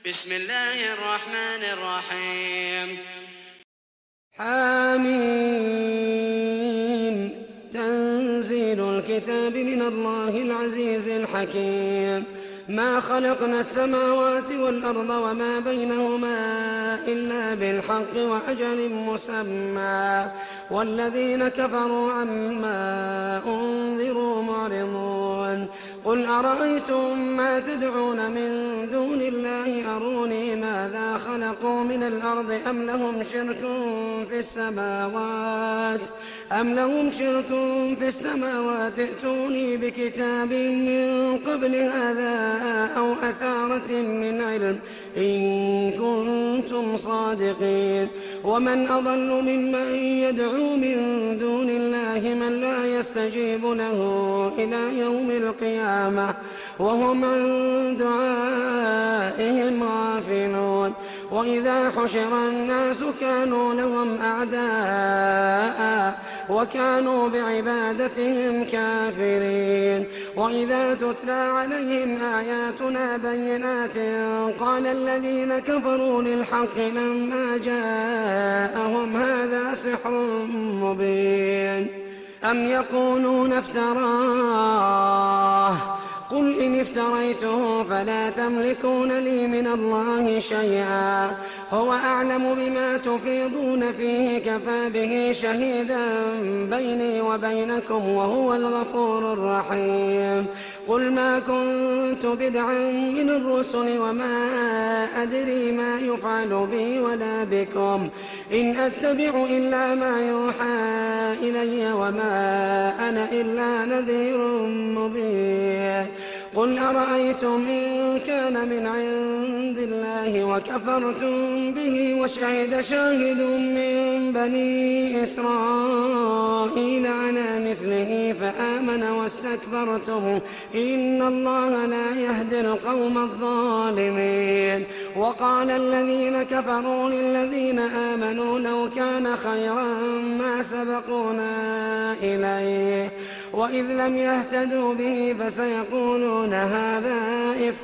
بسم الله الرحمن الرحيم. حميم. تنزيل الكتاب من الله العزيز الحكيم. ما خلقنا السماوات والأرض وما بينهما إلا بالحق وأجل مسمى، والذين كفروا عما أنذروا معرضون. قل أرأيتم ما تدعون من دون الله أروني ماذا خلقوا من الأرض أم لهم شرك في السماوات ائتوني بكتاب من قبل هذا أو أثارة من علم إن كنتم صادقين. ومن أضل ممن يدعو من دون الله من لا يستجيب له إلى يوم القيامة وهم عن دعائهم غافلون. وإذا حشر الناس كانوا لهم أعداء وكانوا بعبادتهم كافرين. وإذا تتلى عليهم آياتنا بينات قال الذين كفروا للحق لما جاءهم هذا سحر مبين. أم يقولون افتراه قل إن افتريته فلا تملكون لي من الله شيئا هو أعلم بما تفيضون فيه كفى به شهيدا بيني وبينكم وهو الغفور الرحيم. قل ما كنت بدعا من الرسل وما أدري ما يفعل بي ولا بكم إن أتبع إلا ما يوحى إلي وما أنا إلا نذير مبين. قل أرأيتم إن كان من عند الله وكفرتم به وشهد شاهد من بني إسرائيل على مثله فآمن واستكبرتم إن الله لا يهدي القوم الظالمين. وقال الذين كفروا للذين آمنوا لو كان خيرا ما سبقونا إليه وإذ لم يهتدوا به فسيقولون هذا إفك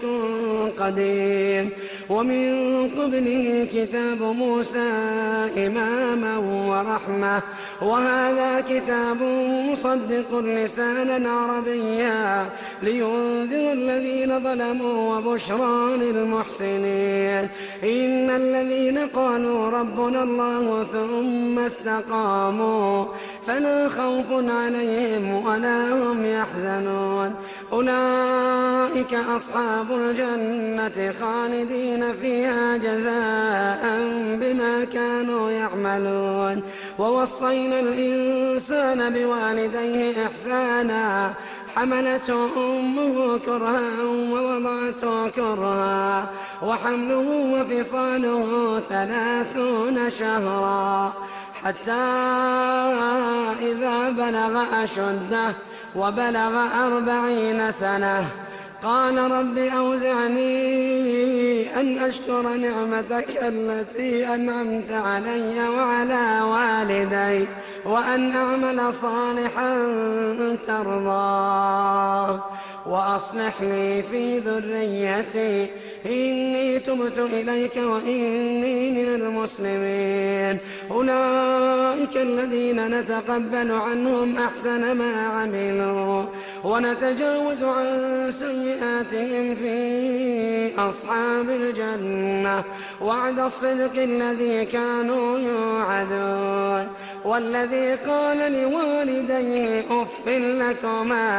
قديم. ومن قبله كتاب موسى إماما ورحمة وهذا كتاب مصدق لسانا عربيا لينذر الذين ظلموا وبشرى للمحسنين. إن الذين قالوا ربنا الله ثم استقاموا فلا خوف عليهم ولا هم يحزنون. أولئك أصحاب الجنة خالدين فيها جزاء بما كانوا يعملون. ووصينا الإنسان بوالديه إحسانا حملته أمه كرها ووضعته كرها وحمله وفصاله 30 شهرا حتى إذا بلغ أشده وبلغ 40 سنة قال رب أوزعني أن أشكر نعمتك التي أنعمت علي وعلى والدي وأن أعمل صالحا ترضاه وأصلح لي في ذريتي إني تبت إليك وإني من المسلمين. أولئك الذين نتقبل عنهم أحسن ما عملوا ونتجاوز عن سيئاتهم في أصحاب الجنة وعد الصدق الذي كانوا يوعدون. والذي قال لوالديه أف لكما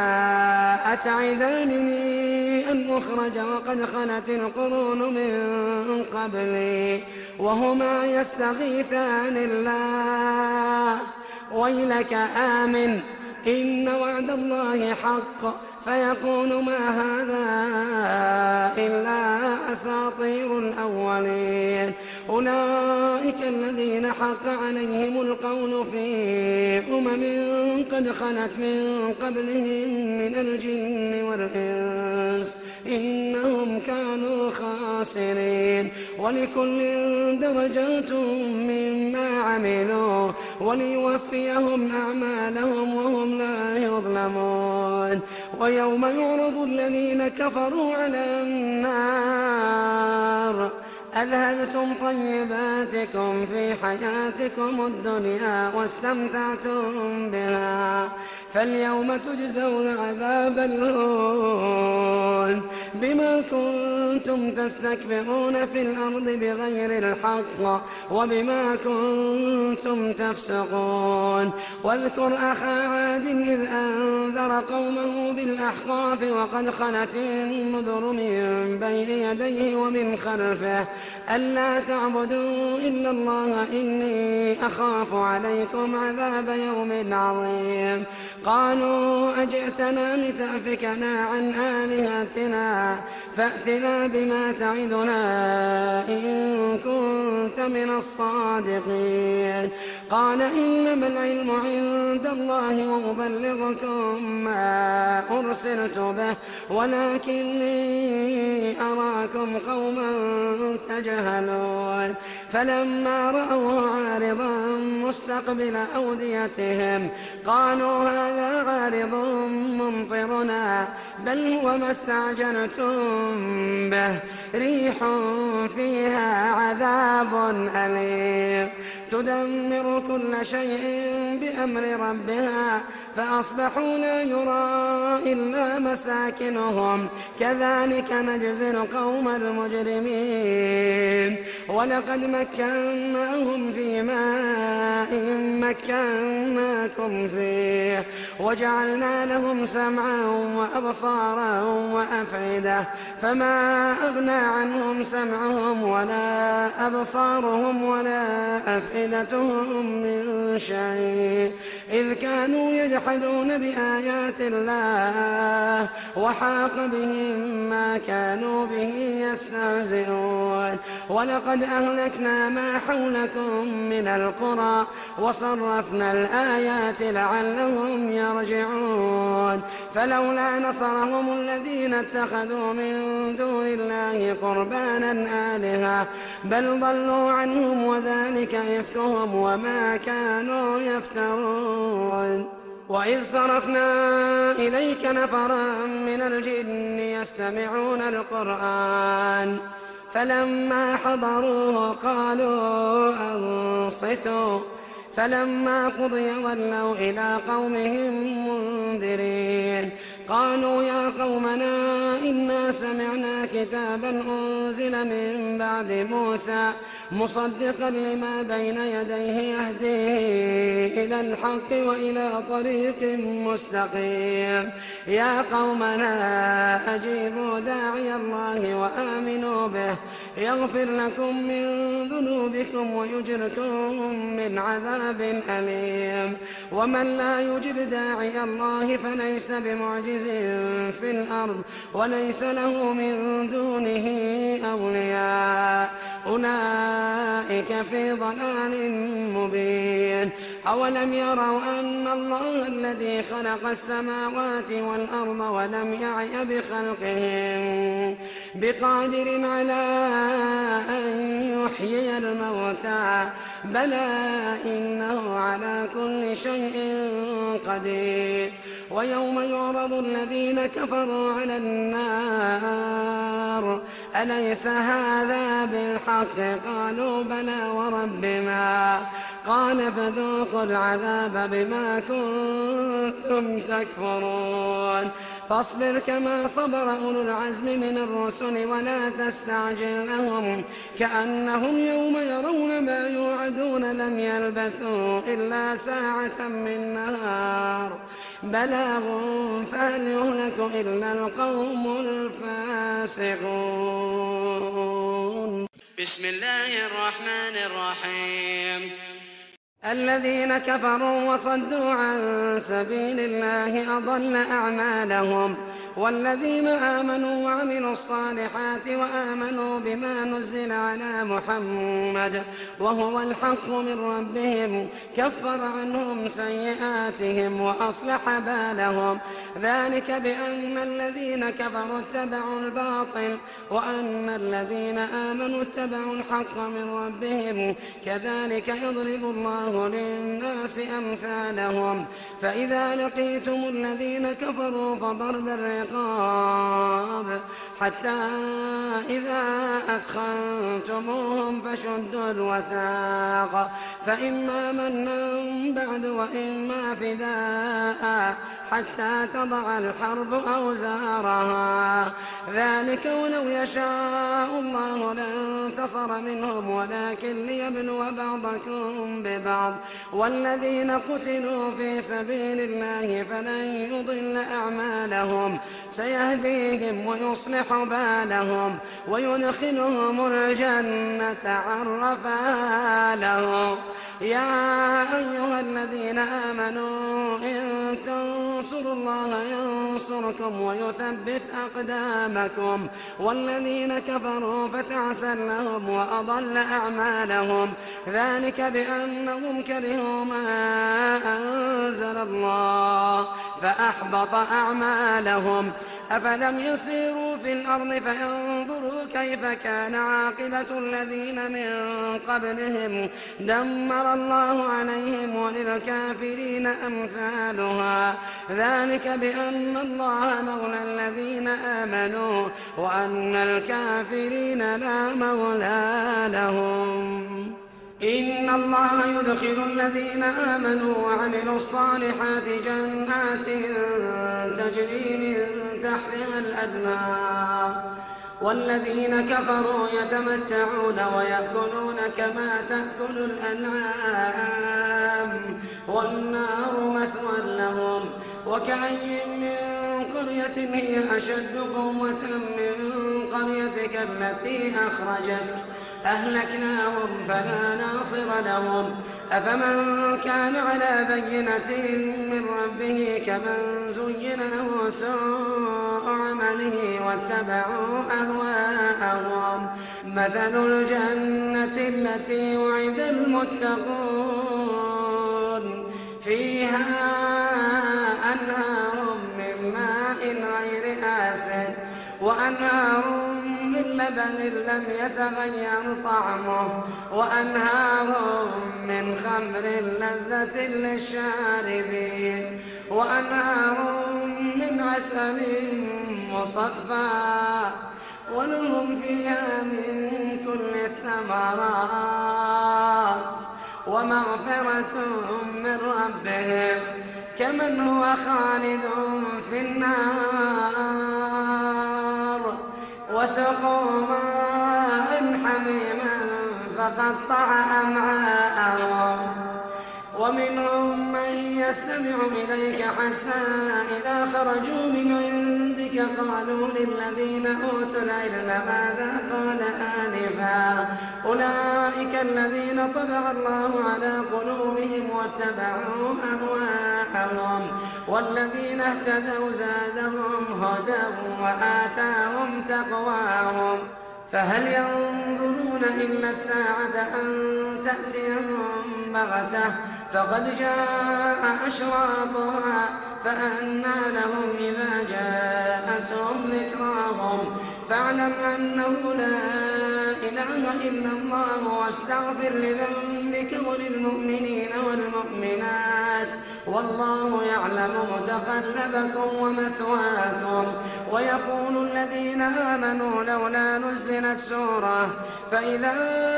أتعدانني أن أخرج وقد خلت القرون من قبلي وهما يستغيثان الله ويلك آمن إن وعد الله حق فيقول ما هذا إلا أساطير الأولين. أولئك الذين حق عليهم القول في قد خلت من قبلهم من الجن والإنس إنهم كانوا خاسرين. ولكل درجات مما عملوا وليوفيهم أعمالهم وهم لا يظلمون. ويوم يعرض الذين كفروا على النار أذهبتم طيباتكم في حياتكم الدنيا واستمتعتم بها، فاليوم تجزون عذاب الهون بما كنتم تستكبرون في الأرض بغير الحق وبما كنتم تفسقون. واذكر أخا عاد إذ أنذر قومه بالأحقاف وقد خلت النذر من بين يديه ومن خلفه ألا تعبدوا إلا الله إني أخاف عليكم عذاب يوم عظيم. قالوا أجئتنا لتأفكنا عن آلهتنا فأتنا بما تعدنا إن كنت من الصادقين. قال إنما العلم عند الله وأبلغكم ما أرسلت به ولكني أراكم قوما تجهلون. فلما رأوه عارضا مستقبل أوديتهم قالوا هذا عارض ممطرنا بل هو ما استعجلتم به ريح فيها عذاب أليم تدمر كل شيء بأمر ربها فأصبحوا لا يرى إلا مساكنهم كذلك نجزي القوم المجرمين. ولقد مكناهم في ماء مكناكم فيه وجعلنا لهم سمعا وأبصارا وأفئدة فما أغنى عنهم سمعهم ولا أبصارهم ولا أفئدتهم من شيء إذ كانوا يجحدون بآيات الله وحاق بهم ما كانوا به يستهزئون. ولقد أهلكنا ما حولكم من القرى وصرفنا الآيات لعلهم يرجعون. فلولا نصرهم الذين اتخذوا من دون الله قربانا آلهة بل ضلوا عنهم وذلك إفكهم وما كانوا يفترون. وإذ صرفنا إليك نفرا من الجن يستمعون القرآن فلما حضروه قالوا أنصتوا فلما قضي ولوا إلى قومهم منذرين. قالوا يا قومنا إنا سمعنا كتابا أنزل من بعد موسى مصدقا لما بين يديه يهدي إلى الحق وإلى طريق مستقيم. يا قومنا أجيبوا داعي الله وآمنوا به يغفر لكم من ذنوبكم ويجركم من عذاب أليم. ومن لا يجب داعي الله فليس بمعجز في الأرض وليس له من دونه أولياء أولئك في ضلال مبين. أولم يروا أن الله الذي خلق السماوات والأرض ولم يعي بخلقهم بقادر على أن يحيي الموتى بلى إنه على كل شيء قدير. ويوم يعرض الذين كفروا على النار أليس هذا بالحق قالوا بلى وربنا قال فذوقوا العذاب بما كنتم تكفرون. فاصبر كما صبر أولو العزم من الرسل ولا تستعجل لهم كأنهم يوم يرون ما يوعدون لم يلبثوا إلا ساعة من نهار بلاغ فهل يهلك إلا القوم الفاسقون. بسم الله الرحمن الرحيم. الذين كفروا وصدوا عن سبيل الله أضل أعمالهم والذين آمنوا وعملوا الصالحات وآمنوا بما نزل على محمد وهو الحق من ربهم كفر عنهم سيئاتهم وأصلح بالهم ذلك بأن الذين كفروا اتبعوا الباطل وأن الذين آمنوا اتبعوا الحق من ربهم كذلك يضرب الله للناس أمثالهم. فإذا لقيتم الذين كفروا فضرب الرقاب الرقاب حتى إذا أثخنتموهم فشدوا الوثاق فإما منا بعد وإما فداء حتى تضع الحرب أوزارها ذلك ولو يشاء الله لانتصر منهم ولكن ليبلو بعضكم ببعض والذين قتلوا في سبيل الله فلن يضل أعمالهم سيهديهم ويصلح بالهم ويدخلهم الجنة عرفها لهم يا أيها الذين آمنوا إن تنصروا الله ينصركم ويثبت أقدامكم والذين كفروا فتعسا لهم وأضل أعمالهم ذلك بأنهم كرهوا ما أنزل الله فأحبط أعمالهم أفلم يسيروا في الأرض فينظروا كيف كان عاقبة الذين من قبلهم دمر الله عليهم وللكافرين أمثالها ذلك بأن الله مولى الذين آمنوا وأن الكافرين لا مولى لهم إن الله يدخل الذين آمنوا وعملوا الصالحات جنات تجري من تحتها الأنهار والذين كفروا يتمتعون ويأكلون كما تأكل الأنعام والنار مثوى لهم وكأي من قرية هي أشد قوة من قريتك التي أخرجتك أهلكناهم فلا ناصر لهم أفمن كان على بينة من ربه كمن زين له سوء عمله واتبعوا أهواءهم مثل الجنة التي وعد المتقون فيها أنهار من ماء غير آسن وأنهار من لبن لم يتغير طعمه وأنهار من خمر لذة للشاربين وأنهار من عسل مصفى ولهم فيها من كل الثمرات ومغفرة من ربهم كمن هو خالد في النار وسقوا ماء حميما فقطع أمعاءهم ومنهم من يستمع إليك حتى إذا خرجوا من عندك قالوا للذين أوتوا العلم ماذا قال آنفا أولئك الذين طبع الله على قلوبهم واتبعوا أهواءهم والذين اهتدوا زادهم هدى وآتاهم تقواهم فهل ينظرون إلا الساعة أن تأتيهم بغتة فقد جاء أشراطها فأنى لهم إذا جاءتهم ذكراهم فاعلم أنه لا إله إلا الله واستغفر لذنبك وللمؤمنين والمؤمنات والله يعلم متقلبكم ومثواكم ويقول الذين آمنوا لولا نزلت سورة فإذا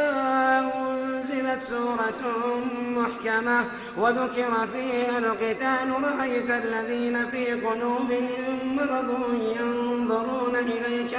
أنزلت سورة محكمة وذكر فيها القتال رأيت الذين في قلوبهم مرض ينظرون إليك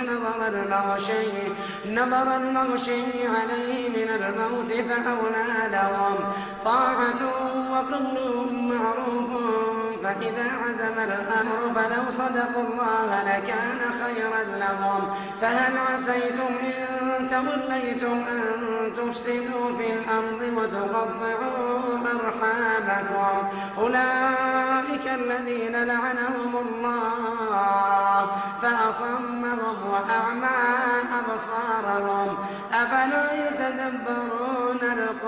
نظر المغشي عليه من الموت فأولى لهم طاعة وقول معروف فإذا عزم الأمر فلو صدقوا الله لكان خيرا لهم فهل عسيتم إن توليتم أن تفسدوا في الأرض وتقطعوا أرحامكم أولئك الذين لعنهم الله فأصمهم وأعمى أبصارهم أفلا يتدبرون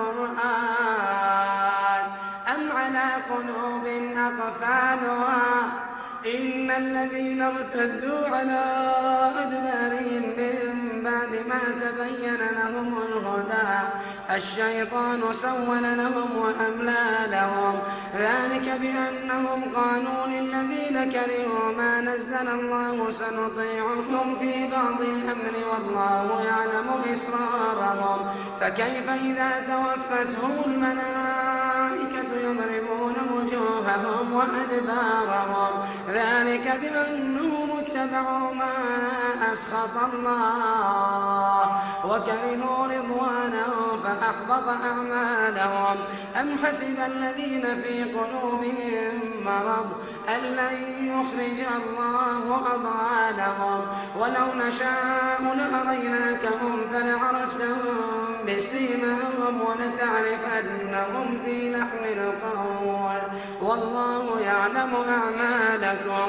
القرآن أم على قلوب أقفالها إن الذين ارتدوا على أدبارهم من بعد ما تبين لهم الهدى الشيطان سول لهم وأملى لهم ذلك بأنهم قالوا للذين كرهوا ما نزل الله سنطيعكم في بعض الأمر والله يعلم إسرارهم فكيف إذا توفتهم الملائكة يضربون وجوههم وأدبارهم ذلك بأنهم اتبعوا ما أسخط الله وكرهوا رضوانه فأحبط أعمالهم أم حسب الذين في قلوبهم مرض أن لن يخرج الله أضغانهم ولو نشاء لأريناكهم فلعرفتهم بسيماهم ولتعرفنهم في لحن القول والله يعلم أعمالكم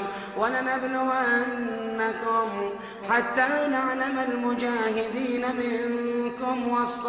ولنبلونكم حتى نعلم المجاهدين منكم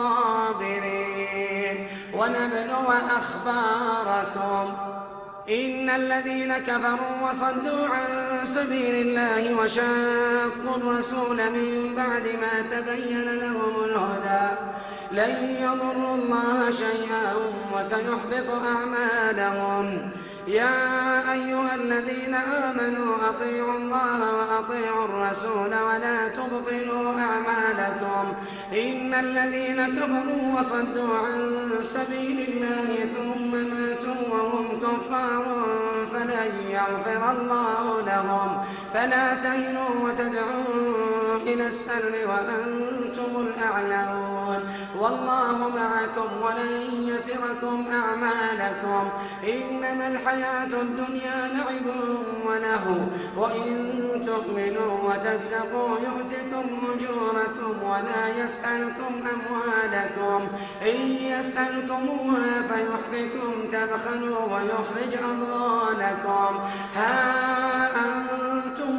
والصابرين ونبلو أخباركم إن الذين كفروا وصدوا عن سبيل الله وشاقوا الرسول من بعد ما تبين لهم الهدى لن يضروا الله شيئا وسيحبط أعمالهم يا أيها الذين آمنوا أطيعوا الله وأطيعوا الرسول ولا تبطلوا أعمالكم إن الذين كفروا وصدوا عن سبيل الله ثم ماتوا وهم كفار فلن يغفر الله لهم فلا تهنوا وتدعوا إلى السلم وأنتم الأعلون والله معكم ولن يتركم أعمالكم إنما الحياة الدنيا لعب وله وإن تؤمنوا وتتقوا يؤتكم أجوركم ولا يسألكم أموالكم إن يسألكموها فيحفكم تبخلوا ويخرج أضغانكم ها أنتم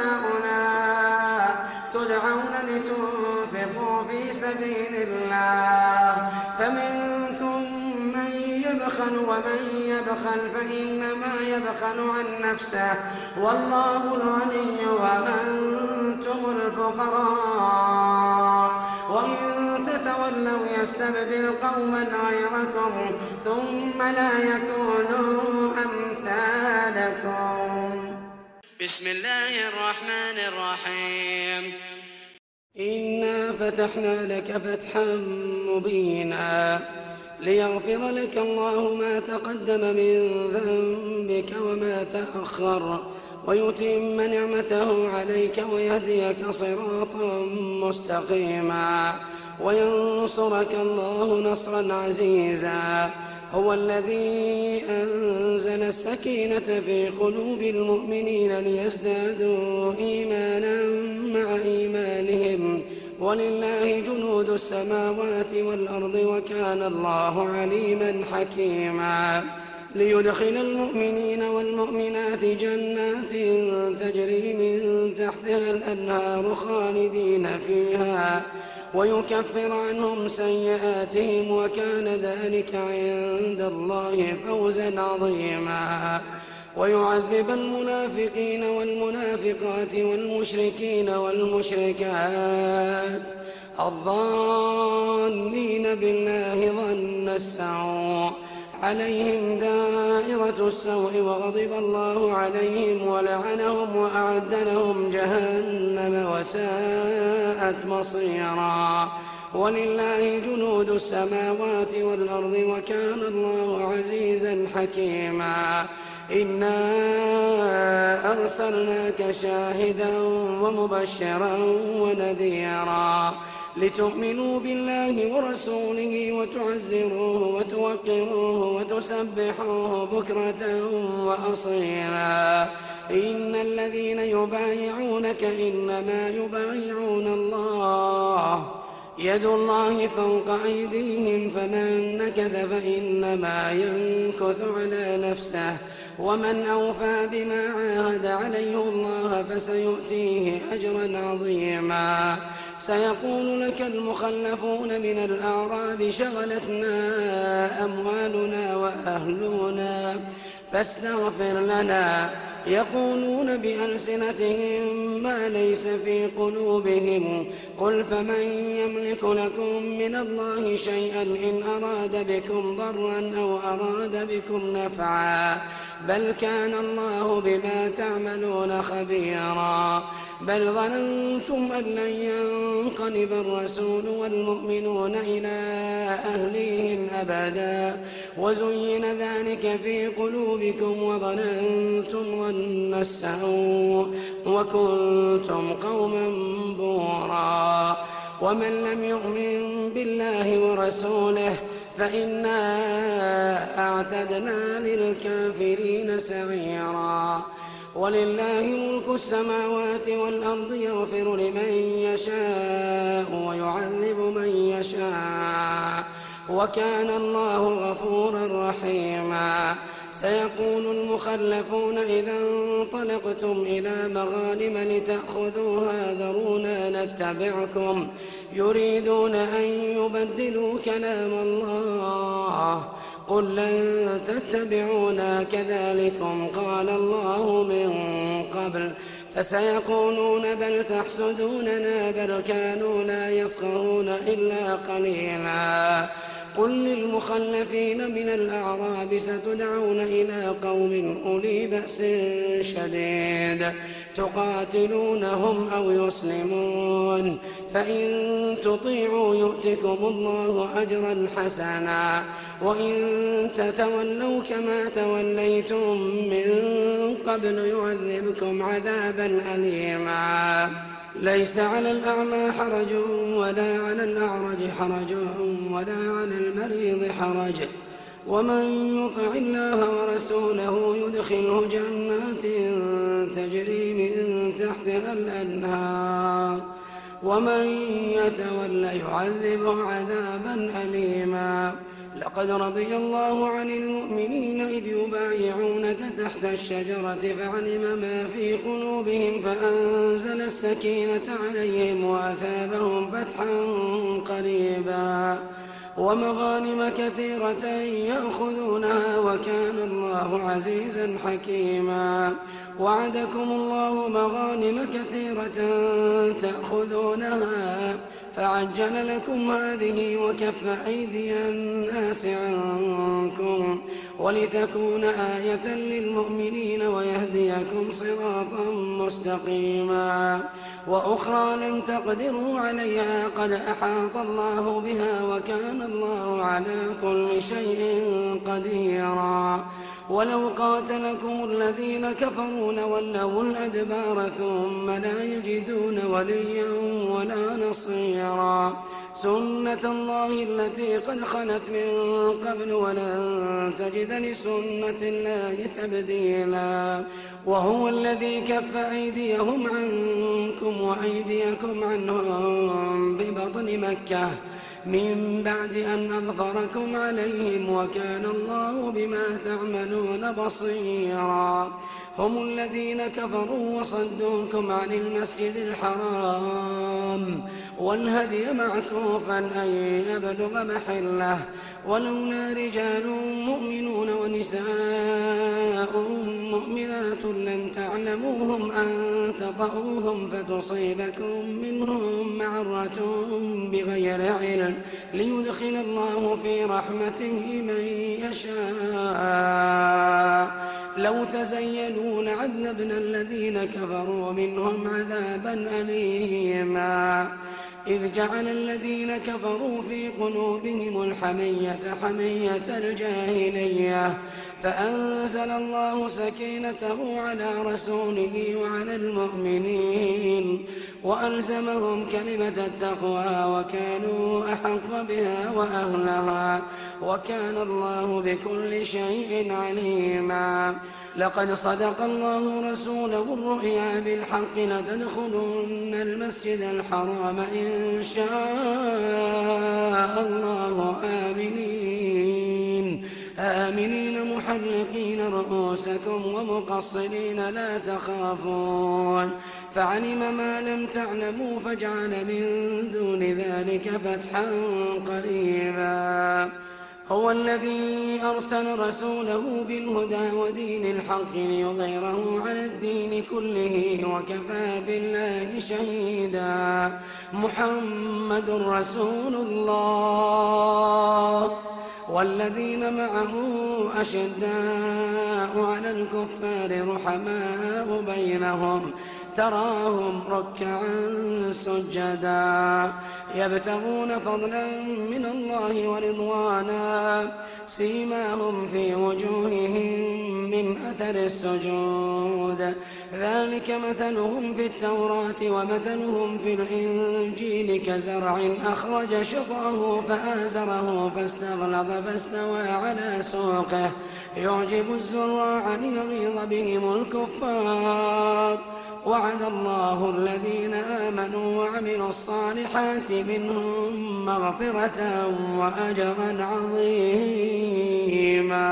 هؤلاء تدعون لتنفقوا في سبيل الله فمنكم من يبخل ومن يبخل فإنما يبخل عن نفسه والله الغني وأنتم الفقراء وإن تتولوا يستبدل قوما غيركم ثم لا يكونوا أمثالكم بسم الله الرحمن الرحيم إنا فتحنا لك فتحا مبينا ليغفر لك الله ما تقدم من ذنبك وما تأخر ويتم نعمته عليك ويهديك صراطا مستقيما وينصرك الله نصرا عزيزا هو الذي أنزل السكينة في قلوب المؤمنين ليزدادوا إيمانا مع إيمانهم ولله جنود السماوات والأرض وكان الله عليما حكيما ليدخل المؤمنين والمؤمنات جنات تجري من تحتها الأنهار خالدين فيها ويكفر عنهم سيئاتهم وكان ذلك عند الله فوزا عظيما ويعذب المنافقين والمنافقات والمشركين والمشركات الظانين بالله ظن السوء عليهم دائرة السوء وغضب الله عليهم ولعنهم وأعد لهم جهنم وساءت مصيرا ولله جنود السماوات والأرض وكان الله عزيزا حكيما إنا أرسلناك شاهدا ومبشرا ونذيرا لتؤمنوا بالله ورسوله وتعزروه وتوقروه وتسبحوه بكرة وأصيلا إن الذين يبايعونك إنما يبايعون الله يد الله فوق أيديهم فمن نكث فإنما ينكث على نفسه ومن أوفى بما عاهد عليه الله فسيؤتيه أجرا عظيما سيقول لك المخلفون من الأعراب شغلتنا أموالنا وأهلنا فاستغفر لنا يقولون بألسنتهم ما ليس في قلوبهم قل فمن يملك لكم من الله شيئا إن أراد بكم ضرا أو أراد بكم نفعا بل كان الله بما تعملون خبيرا بل ظننتم أن لن ينقلب الرسول والمؤمنون إلى أهليهم أبدا وزين ذلك في قلوبكم وظننتم ظن السوء وكنتم قوما بورا ومن لم يؤمن بالله ورسوله فإنا أعتدنا للكافرين سعيرا ولله ملك السماوات والأرض يغفر لمن يشاء ويعذب من يشاء وكان الله غفورا رحيما سيقول المخلفون إذا انطلقتم إلى مغانم لتأخذوها ذرونا نتبعكم يريدون أن يبدلوا كلام الله قل لن تتبعونا كذلكم قال الله من قبل فسيقولون بل تحسدوننا بل كانوا لا يفقهون إلا قليلا قل للمخلفين من الأعراب ستدعون إلى قوم أولي بأس شديد تقاتلونهم أو يسلمون فإن تطيعوا يؤتكم الله أجرا حسنا وإن تتولوا كما توليتم من قبل يعذبكم عذابا أليما ليس على الأعمى حرج ولا على الأعرج حرج ولا على المريض حرج ومن يطع الله ورسوله يدخله جنات تجري من تحتها الأنهار ومن يتول يعذبه عذابا أليما لقد رضي الله عن المؤمنين إذ يبايعونك تحت الشجرة فعلم ما في قلوبهم فأنزل السكينة عليهم وأثابهم فتحا قريبا ومغانم كثيرة يأخذونها وكان الله عزيزا حكيما وعدكم الله مغانم كثيرة تأخذونها فعجل لكم هذه وكف أيدي الناس عنكم ولتكون آية للمؤمنين ويهديكم صراطا مستقيما وأخرى لم تقدروا عليها قد أحاط الله بها وكان الله على كل شيء قديرا ولو قاتلكم الذين كفروا لولوا الأدبار ثم لا يجدون وليا ولا نصيرا سنة الله التي قد خلت من قبل ولن تجد لسنة الله تبديلا وهو الذي كف أيديهم عنكم وأيديكم عنهم ببطن مكة من بعد أن أظفركم عليهم وكان الله بما تعملون بصيرا هم الذين كفروا وصدوكم عن المسجد الحرام والهدي معكوفا أن يبلغ محله ولولا رجال مؤمنون ونساء مؤمنات لم تعلموهم أن تطؤوهم فتصيبكم منهم معرة بغير علم ليدخل الله في رحمته من يشاء لو تزيلوا لعذبنا الذين كفروا منهم عذابا أليما إذ جعل الذين كفروا في قلوبهم الحمية حمية الجاهلية فأنزل الله سكينته على رسوله وعلى المؤمنين وألزمهم كلمة التقوى وكانوا أحق بها وأهلها وكان الله بكل شيء عليما لقد صدق الله رسوله الرؤيا بالحق لتدخلن المسجد الحرام إن شاء الله آمنين محلقين رؤوسكم ومقصرين لا تخافون فعلم ما لم تعلموا فجعل من دون ذلك فتحا قريبا هو الذي أرسل رسوله بالهدى ودين الحق ليظهره على الدين كله وكفى بالله شهيدا. محمد رسول الله والذين معه أشداء على الكفار رحماء بينهم تراهم ركعا سجدا يبتغون فضلا من الله ورضوانا سيماهم في وجوههم من أثر السجود ذلك مثلهم في التوراة ومثلهم في الإنجيل كزرع أخرج شطأه فآزره فاستغلظ فاستوى على سوقه يعجب الزراع ليغيظ بهم الكفار. وعد الله الذين آمنوا وعملوا الصالحات منهم مغفرة وأجرا عظيما.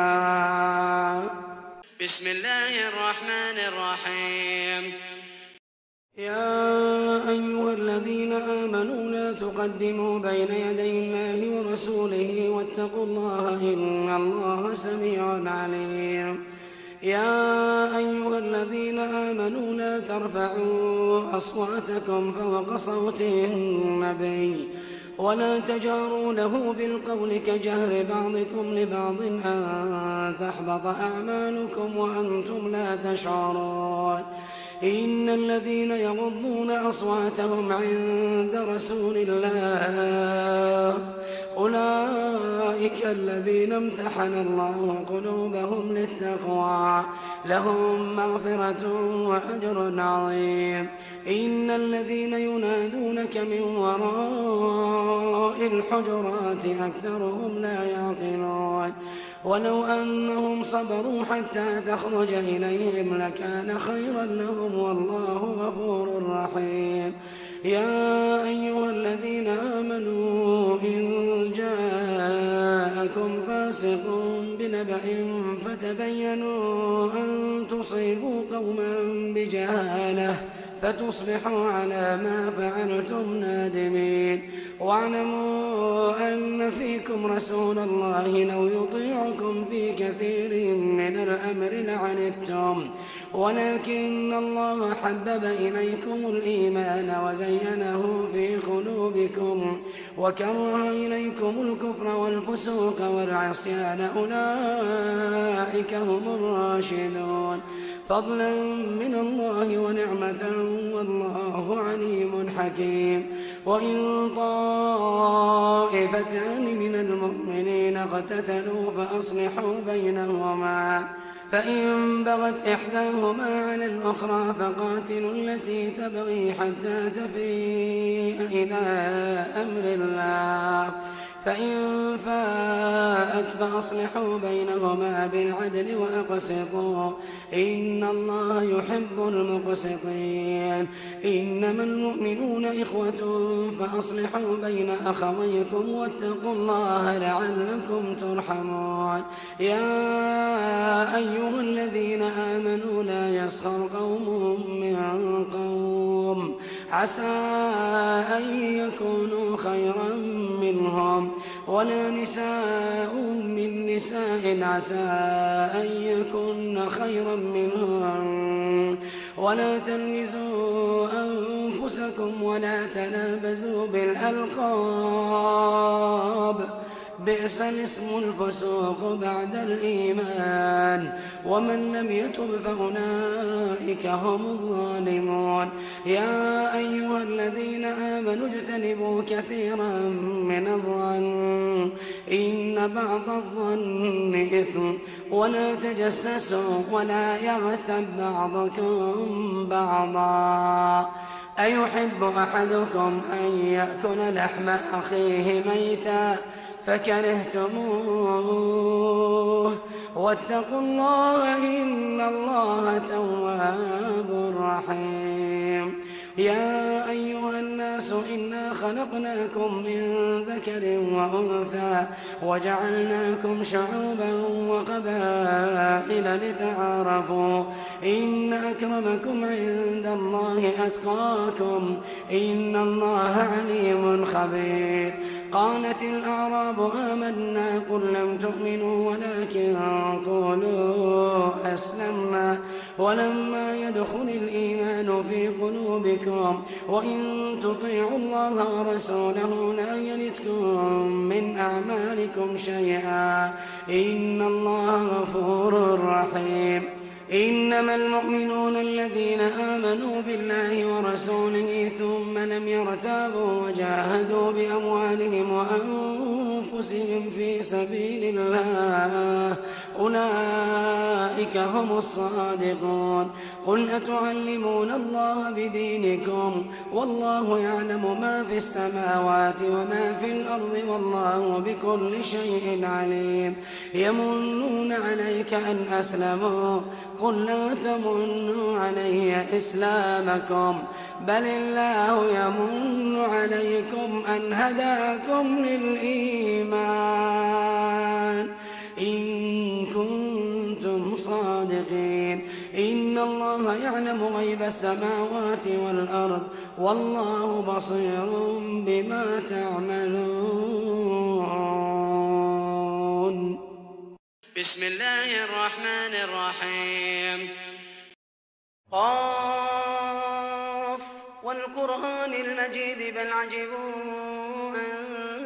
بسم الله الرحمن الرحيم. يا أيها الذين آمنوا لا تقدموا بين يدي الله ورسوله واتقوا الله إن الله سميع عليم. يا أيها الذين آمنوا لا ترفعوا أصواتكم فوق صوت النبي ولا تجهروا له بالقول كجهر بعضكم لبعض أن تحبط أعمالكم وأنتم لا تشعرون. إن الذين يغضون أصواتهم عند رسول الله أولئك الذين امتحن الله قلوبهم للتقوى لهم مغفرة وأجر عظيم. إن الذين ينادونك من وراء الحجرات أكثرهم لا يعقلون. ولو أنهم صبروا حتى تخرج إليهم لكان خيرا لهم والله غفور رحيم. يا أيها الذين آمنوا إن جاءكم فاسق بنبأ فتبينوا أن تصيبوا قوما بجهالة فتصبحوا على ما فعلتم نادمين. واعلموا أن فيكم رسول الله لو يطيعكم في كثير من الأمر لعنتم ولكن الله حبب إليكم الإيمان وزينه في قلوبكم وكره إليكم الكفر والفسوق والعصيان أولئك هم الراشدون. فضلا من الله ونعمة والله عليم حكيم. وإن طائفتان من المؤمنين اقتتلوا فأصلحوا بينهما فإن بغت إحداهما على الأخرى فقاتلوا التي تبغي حتى تفيء إلى أمر الله فإن فاءت فأصلحوا بينهما بالعدل وأقسطوا إن الله يحب المقسطين. إنما المؤمنون إخوة فأصلحوا بين أخويكم واتقوا الله لعلكم ترحمون. يا أيها الذين آمنوا لا يسخر قوم من قوم عسى أن يكونوا خيرا منهم ولا نساء من نساء عسى أن يكن خيرا منهم ولا تلمزوا أنفسكم ولا تنابزوا بالألقاب بئس الاسم الفسوق بعد الإيمان ومن لم يتب فأولئك هم الظالمون. يا أيها الذين آمنوا اجتنبوا كثيرا من الظن إن بعض الظن إثم ولا تجسسوا ولا يغتب بعضكم بعضا أيحب أحدكم أن يأكل لحم أخيه ميتا فكرهتموه واتقوا الله إن الله تواب رحيم. يا أيها الناس إنا خلقناكم من ذكر وأنثى وجعلناكم شعوبا وقبائل لتعارفوا إن أكرمكم عند الله أتقاكم إن الله عليم خبير. قالت الأعراب آمنا قل لم تؤمنوا ولكن قولوا أسلمنا ولما يدخل الإيمان في قلوبكم وإن تطيعوا الله ورسوله لا يلتكم من أعمالكم شيئا إن الله غفور رحيم. إنما المؤمنون الذين آمنوا بالله ورسوله ثم لم يرتابوا وجاهدوا بأموالهم وأنفسهم في سبيل الله أولئك هم الصادقون. قل أتعلمون الله بدينكم والله يعلم ما في السماوات وما في الأرض والله بكل شيء عليم. يمنون عليك أن أسلموا قل لا تمنوا علي إسلامكم بل الله يمن عليكم أن هداكم للإيمان إن كنتم صادقين. إن الله يعلم غيب السماوات والأرض والله بصير بما تعملون. بسم الله الرحمن الرحيم. قاف والقرآن المجيد بل عجبوا أن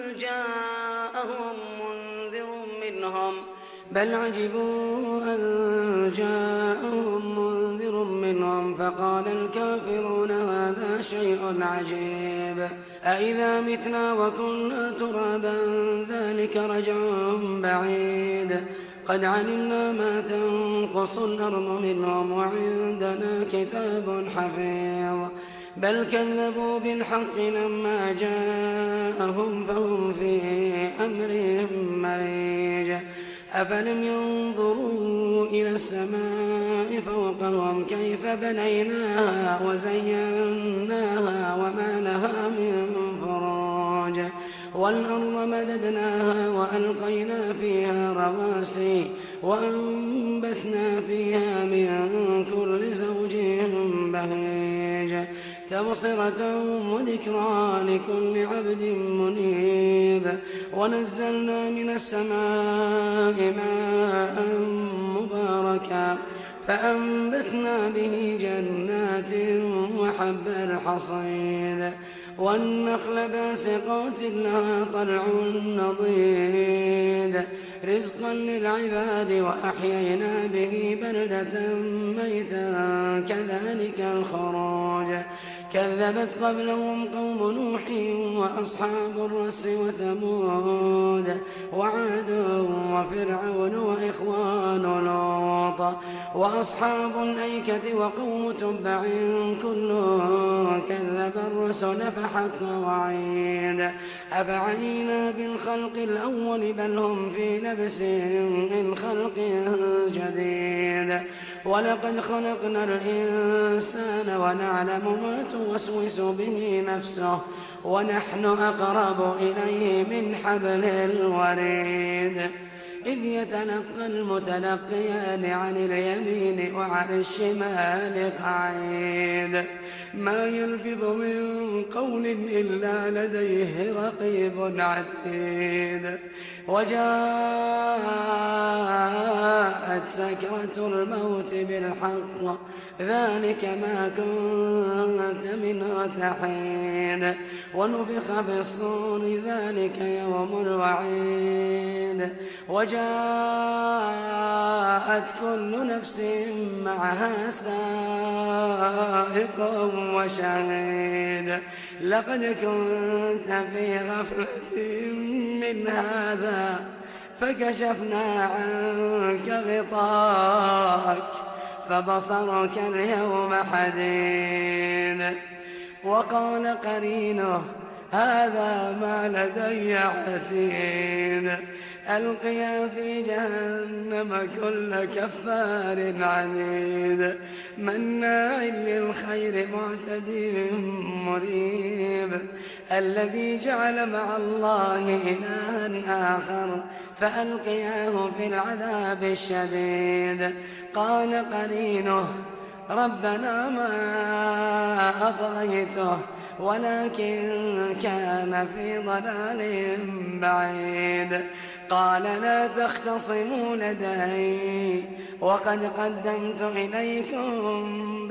جاءهم منذر منهم فقال الكافرون هذا شيء عجيب أإذا متنا وكنا ترابا ذلك رجع بعيد قد علمنا ما تنقص الأرض منهم وعندنا كتاب حفيظ بل كذبوا بالحق لما جاءهم فهم في أمر مريج أفلم ينظروا إلى السماء فوقهم كيف بنيناها وزيناها وما لها من فروج والأرض مددناها وألقينا فيها رواسي وأنبتنا فيها من كل زوج بهيج تبصرة وذكرى لكل عبد منيب ونزلنا من السماء ماء مباركا فأنبتنا به جنات وحب الحصيد والنخل باسقات لها طلع نضيد رزقا للعباد وأحيينا به بلدة ميتا كذلك الخراج كذبت قبلهم قوم نوح وأصحاب الرس وثمود وعاد وفرعون وإخوان لوط وأصحاب الأيكة وقوم تبع كل كذب الرسل فحق وعيد أفعينا بالخلق الأول بل هم في لبس من خلق جديد ولقد خلقنا الإنسان ونعلم ما توسوس به نفسه ونحن أقرب إليه من حبل الوريد إذ يتلقى المتلقيان عن اليمين وعن الشمال قعيد ما يلفظ من قول إلا لديه رقيب عتيد وجاءت سكرة الموت بالحق ذلك ما كنت منه تحيد ونفخ في الصور ذلك يوم الوعيد وجاءت كل نفس معها سائق وشهيد لقد كنت في غفلة من هذا فكشفنا عنك غطاءك فبصرك اليوم حديد وقال قرينه هذا ما لدي عتيد ألقيا في جهنم كل كفار عنيد مناع للخير معتد مريب الذي جعل مع الله إلها آخر فألقياه في العذاب الشديد قال قرينه ربنا ما أطغيته ولكن كان في ضلال بعيد. قال لا تختصموا لدي وقد قدمت إليكم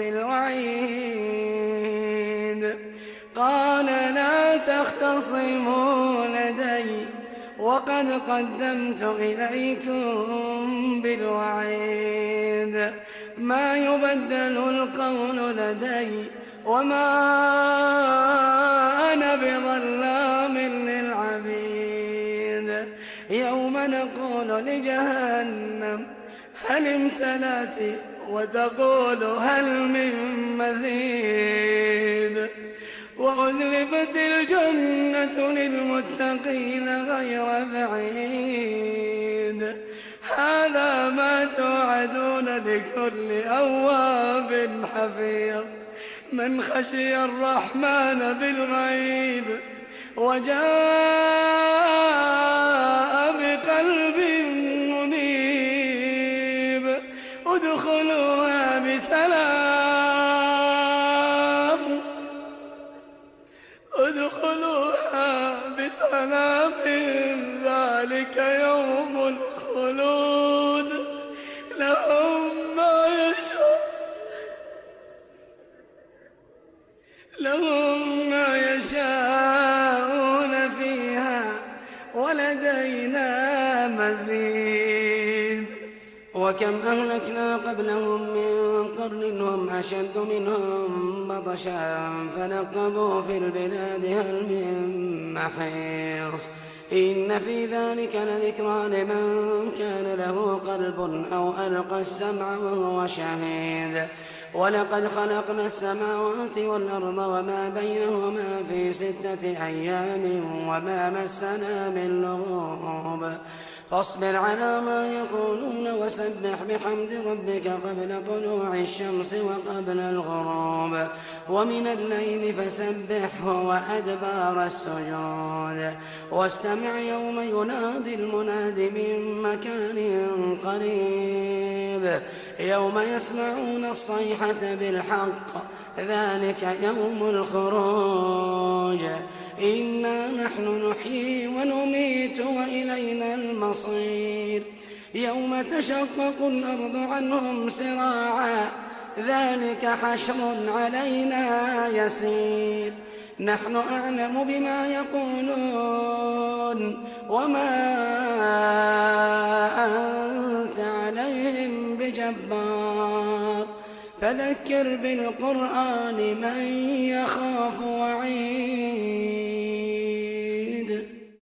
بالوعيد. قال لا تختصموا لدي وقد قدمت إليكم بالوعيد. ما يبدل القول لدي وما أنا بظلام للعبيد. يوم نقول لجهنم هل امتلأت وتقول هل من مزيد. وأزلفت الجنة للمتقين غير بعيد. هذا ما توعدون لكل أواب حفيظ من خشي الرحمن بالغيب وجاء بقلب منيب. ادخلوها بسلام ذلك يوم الخلود. لهم ما يشاءون فيها ولدينا مزيد. وكم أهلكنا قبلهم من قرن هم أشد منهم بطشا فنقبوا في البلاد هل من محيص. إن في ذلك لذكرى لمن كان له قلب أو ألقى السمع وهو شهيد. ولقد خلقنا السماوات والأرض وما بينهما في 6 أيام وما مسنا من لغوب. فاصبر على ما يقولون وسبح بحمد ربك قبل طلوع الشمس وقبل الغروب ومن الليل فسبحه وأدبار السجود. واستمع يوم ينادي المناد من مكان قريب. يوم يسمعون الصيحة بالحق ذلك يوم الخروج. إنا نحن نحيي ونميت وإلينا المصير. يوم تشقق الأرض عنهم سراعا ذلك حشر علينا يسير. نحن أعلم بما يقولون وما أنت عليهم بجبار. فذكر بالقرآن من يخاف وعيد.